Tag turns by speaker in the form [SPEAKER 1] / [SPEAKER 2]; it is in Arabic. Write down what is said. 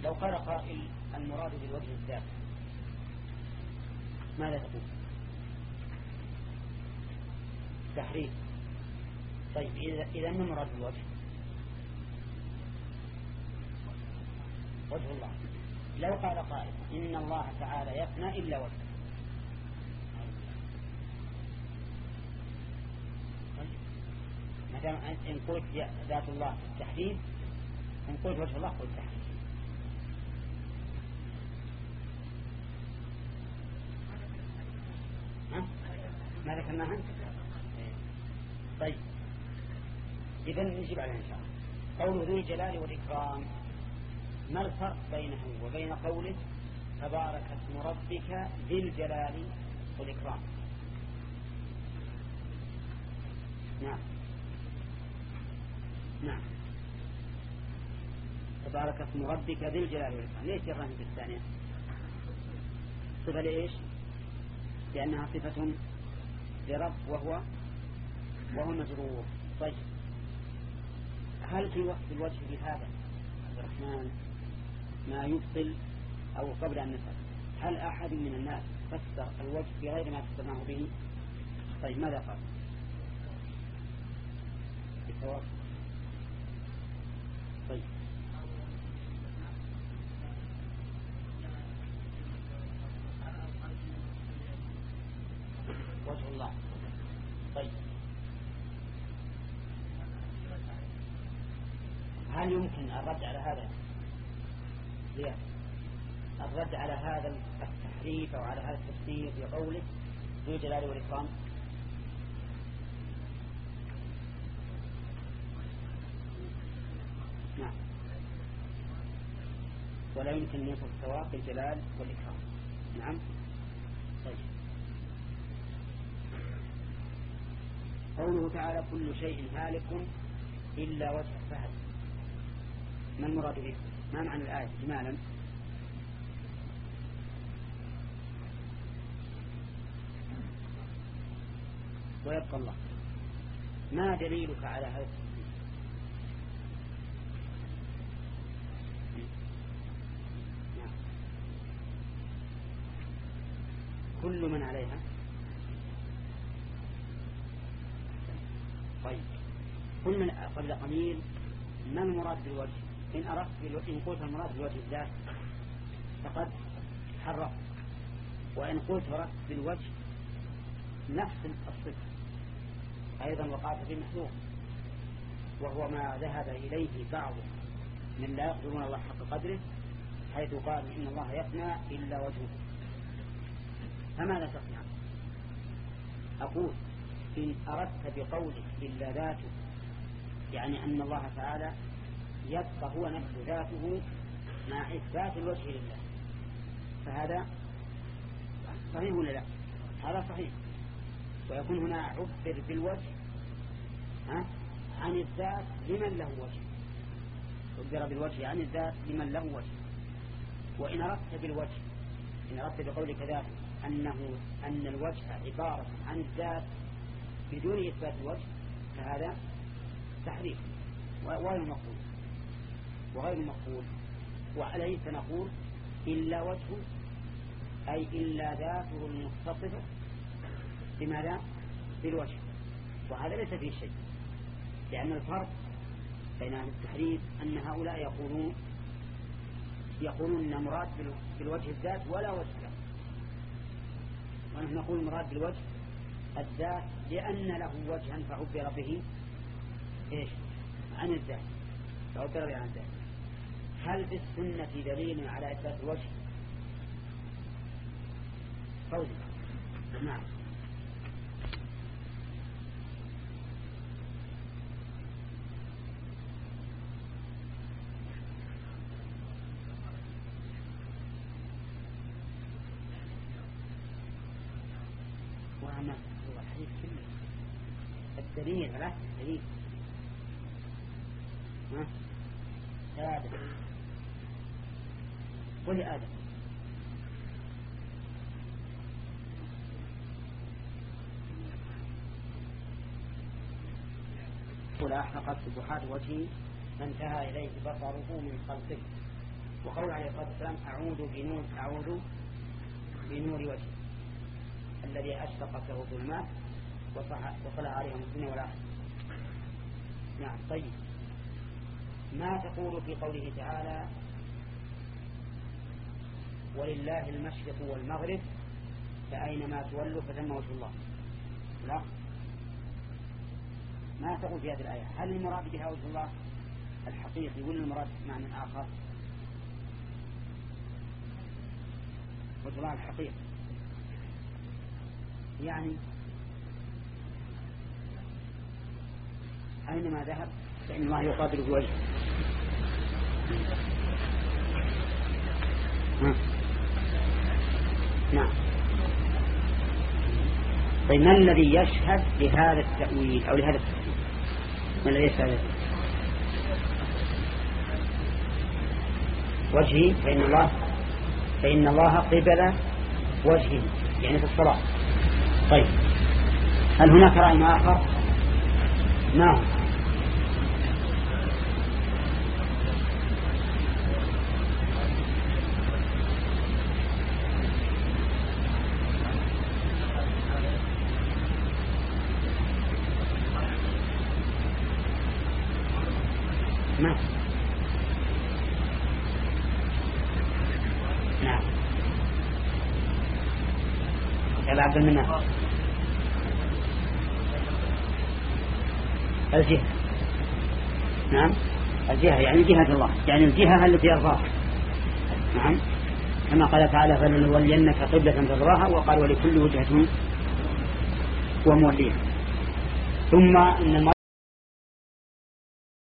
[SPEAKER 1] لو قال قائل المراد بالوجه الذات ماذا تقول؟ تحريف. طيب إذا ما مراد بالوجه؟ وجه الله. لو قال قائل إن الله تعالى يفنى إلا وجهه، ما دام إن قلت ذات الله في التحريف، إن قلت وجه الله في التحريف. ما ذكرناها. طيب إذا نجيب عليها إن شاء الله. قوله ذو الجلال والإكرام، ما الفرق بينه وبين قوله تبارك اسم ربك ذي الجلال والإكرام؟ نعم نعم، تبارك اسم ربك ذي الجلال والإكرام. ليش يرغم في الثانية؟ صفة لإيش؟ لأنها صفة لرب وهو مجرور. طيب هل في الوجه بهذا عبد الرحمن ما يبطل؟ أو قبل أن نسأل، هل أحد من الناس فسر الوجه بغير ما فسرناه به؟ طيب ماذا قال؟ بالثواب. طيب وجه الله. طيب هل يمكن الرد على هذا؟ الرد على هذا التحريف أو على هذا التفسير بقوله ذو الجلال والإكرام؟ نعم، ولا يمكن أن يصف الثواب بالجلال والإكرام. نعم. طيب قوله تعالى كل شيء هالك إلا وجه فهد، ما المراد به؟ ما معنى الآية إجمالا؟ ويبقى الله. ما دليلك على هذا التفسير؟ نعم. كل من عليها. طيب كل من قبل قليل ما المراد بالوجه؟ إن أردت إن قلت المراد بالوجه الذات فقد حرف، وإن قلت أردت بالوجه نفس الصفة أيضا وقعت في محذوف، وهو ما ذهب إليه بعض من لا يقدرون الله حق قدره، حيث قال إن الله يفنى إلا وجهه. فماذا تصنع؟ أقول إن أردت بقولك إلا ذاته يعني أن الله تعالى يبقى هو نفس ذاته مع إثبات الوجه لله، فهذا صحيح ولا لا؟ هذا صحيح. ويكون هنا عبر بالوجه عن الذات لمن له وجه، عبر بالوجه عن الذات لمن له وجه. وإن أردت بالوجه، إن أردت بقولك ذاته أن الوجه عبارة عن الذات بدون إثبات الوجه، فهذا تحريف وغير مقبول. وعليه سنقول إلا وجهه أي إلا ذاته المتصفة بماذا؟ بالوجه، وهذا ليس فيه شيء، لأن الفرق بين أهل التحريف أن هؤلاء يقولون أن مراد بالوجه الذات ولا وجه له، ونحن نقول مراد بالوجه الذات لأن له وجها فعبر به إيش؟ عن الذات، فعبر به عن الذات. هل في السنة دليل على إثبات الوجه؟ قولي نعم. وأنا هو الحديث كله الدليل على الدليل يا آدم قل يا آدم قل أحرقت سبحات وجهي فانتهى إليه بصره من خلقه وقول عليه الصلاة والسلام أعوذ بنور وجهه الذي أشرقت له ظلمات وطلع عليهم الدنيا والآخرة. نعم. طيب، ما تقول في قوله تعالى ولله المشرق والمغرب فأينما تولوا فثم وجه الله؟ لا، ما تقول في هذه الآية. هل المراد بها وجه الله الحقيقي ولا المراد معنى آخر؟ وجه الله الحقيقي يعني أينما ذهب فإن الله يقابل بوجهه. نعم. طيب، ما الذي يشهد لهذا التأويل أو لهذا التفسير؟ ما الذي يشهد؟ وجهي، فإن الله قبل وجهه يعني في الصلاة. طيب، هل هناك رأي آخر؟ نعم. نعم. نعم. يا عبد المنان، الجهة. نعم، الجهة يعني جهة الله، يعني الجهة التي يرضاها. نعم، كما قال تعالى فلنولينك قبلة ترضاها، وقال ولكل وجهة هو موليها. ثم إن